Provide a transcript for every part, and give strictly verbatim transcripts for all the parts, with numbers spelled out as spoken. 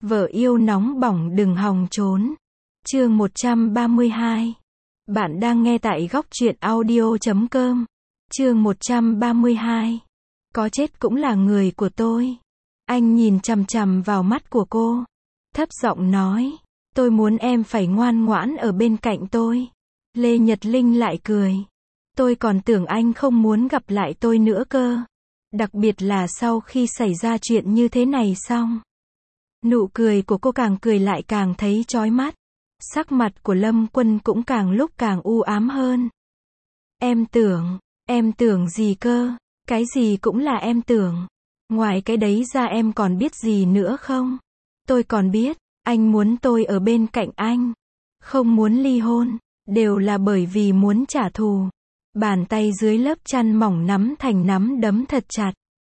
Vợ yêu nóng bỏng đừng hòng trốn. Chương một trăm ba mươi hai. Bạn đang nghe tại góc truyện audio chấm com. Chương một trăm ba mươi hai. Có chết cũng là người của tôi. Anh nhìn chằm chằm vào mắt của cô, thấp giọng nói, tôi muốn em phải ngoan ngoãn ở bên cạnh tôi. Lê Nhật Linh lại cười. Tôi còn tưởng anh không muốn gặp lại tôi nữa cơ. Đặc biệt là sau khi xảy ra chuyện như thế này xong. Nụ cười của cô càng cười lại càng thấy chói mắt. Sắc mặt của Lâm Quân cũng càng lúc càng u ám hơn. Em tưởng, em tưởng gì cơ? Cái gì cũng là em tưởng. Ngoài cái đấy ra em còn biết gì nữa không? Tôi còn biết, anh muốn tôi ở bên cạnh anh. Không muốn ly hôn, đều là bởi vì muốn trả thù. Bàn tay dưới lớp chăn mỏng nắm thành nắm đấm thật chặt.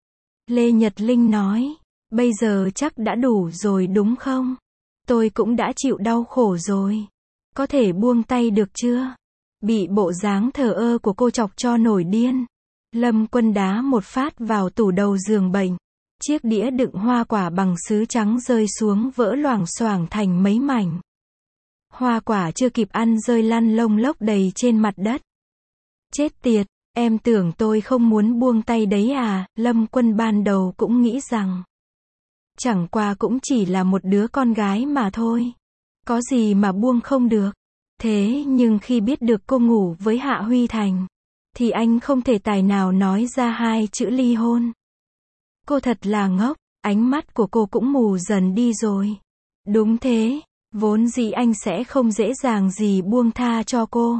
Lê Nhật Linh nói, bây giờ chắc đã đủ rồi đúng không? Tôi cũng đã chịu đau khổ rồi. Có thể buông tay được chưa? Bị bộ dáng thờ ơ của cô chọc cho nổi điên. Lâm Quân đá một phát vào tủ đầu giường bệnh. Chiếc đĩa đựng hoa quả bằng sứ trắng rơi xuống vỡ loảng xoảng thành mấy mảnh. Hoa quả chưa kịp ăn rơi lăn lông lốc đầy trên mặt đất. Chết tiệt, em tưởng tôi không muốn buông tay đấy à? Lâm Quân ban đầu cũng nghĩ rằng chẳng qua cũng chỉ là một đứa con gái mà thôi. Có gì mà buông không được. Thế nhưng khi biết được cô ngủ với Hạ Huy Thành, thì anh không thể tài nào nói ra hai chữ ly hôn. Cô thật là ngốc, ánh mắt của cô cũng mù dần đi rồi. Đúng thế, vốn dĩ anh sẽ không dễ dàng gì buông tha cho cô.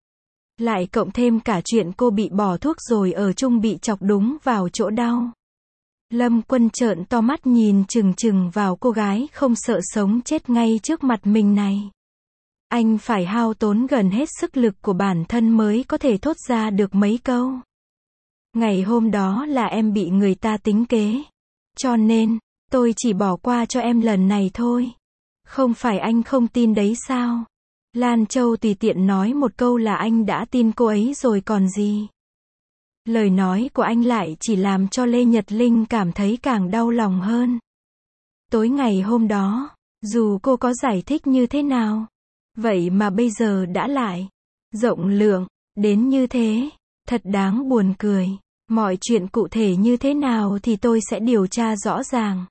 Lại cộng thêm cả chuyện cô bị bỏ thuốc rồi ở chung bị chọc đúng vào chỗ đau. Lâm Quân trợn to mắt nhìn chừng chừng vào cô gái không sợ sống chết ngay trước mặt mình này. Anh phải hao tốn gần hết sức lực của bản thân mới có thể thốt ra được mấy câu. Ngày hôm đó là em bị người ta tính kế. Cho nên, tôi chỉ bỏ qua cho em lần này thôi. Không phải anh không tin đấy sao? Lan Châu tùy tiện nói một câu là anh đã tin cô ấy rồi còn gì. Lời nói của anh lại chỉ làm cho Lê Nhật Linh cảm thấy càng đau lòng hơn. Tối ngày hôm đó, dù cô có giải thích như thế nào, vậy mà bây giờ đã lại rộng lượng đến như thế, thật đáng buồn cười. Mọi chuyện cụ thể như thế nào thì tôi sẽ điều tra rõ ràng.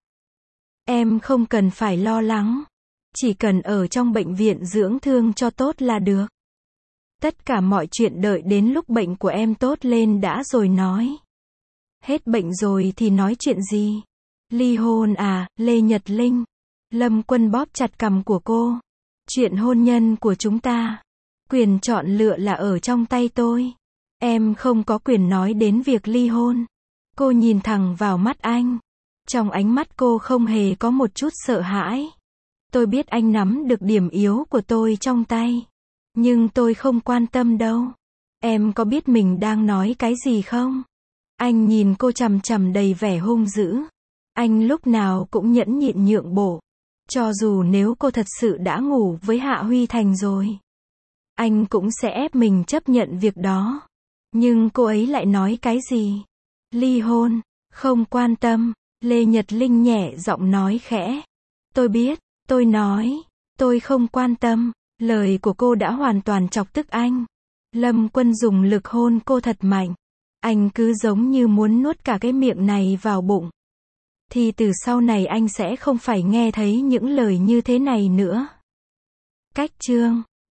Em không cần phải lo lắng, chỉ cần ở trong bệnh viện dưỡng thương cho tốt là được. Tất cả mọi chuyện đợi đến lúc bệnh của em tốt lên đã rồi nói. Hết bệnh rồi thì nói chuyện gì? Ly hôn à, Lê Nhật Linh? Lâm Quân bóp chặt cằm của cô. Chuyện hôn nhân của chúng ta, quyền chọn lựa là ở trong tay tôi. Em không có quyền nói đến việc ly hôn. Cô nhìn thẳng vào mắt anh. Trong ánh mắt cô không hề có một chút sợ hãi. Tôi biết anh nắm được điểm yếu của tôi trong tay. Nhưng tôi không quan tâm đâu. Em có biết mình đang nói cái gì không? Anh nhìn cô chằm chằm đầy vẻ hung dữ. Anh lúc nào cũng nhẫn nhịn nhượng bộ. Cho dù nếu cô thật sự đã ngủ với Hạ Huy Thành rồi, anh cũng sẽ ép mình chấp nhận việc đó. Nhưng cô ấy lại nói cái gì? Ly hôn, không quan tâm. Lê Nhật Linh nhẹ giọng nói khẽ. Tôi biết, tôi nói, tôi không quan tâm. Lời của cô đã hoàn toàn chọc tức anh. Lâm Quân dùng lực hôn cô thật mạnh. Anh cứ giống như muốn nuốt cả cái miệng này vào bụng. Thì từ sau này anh sẽ không phải nghe thấy những lời như thế này nữa. Cách chương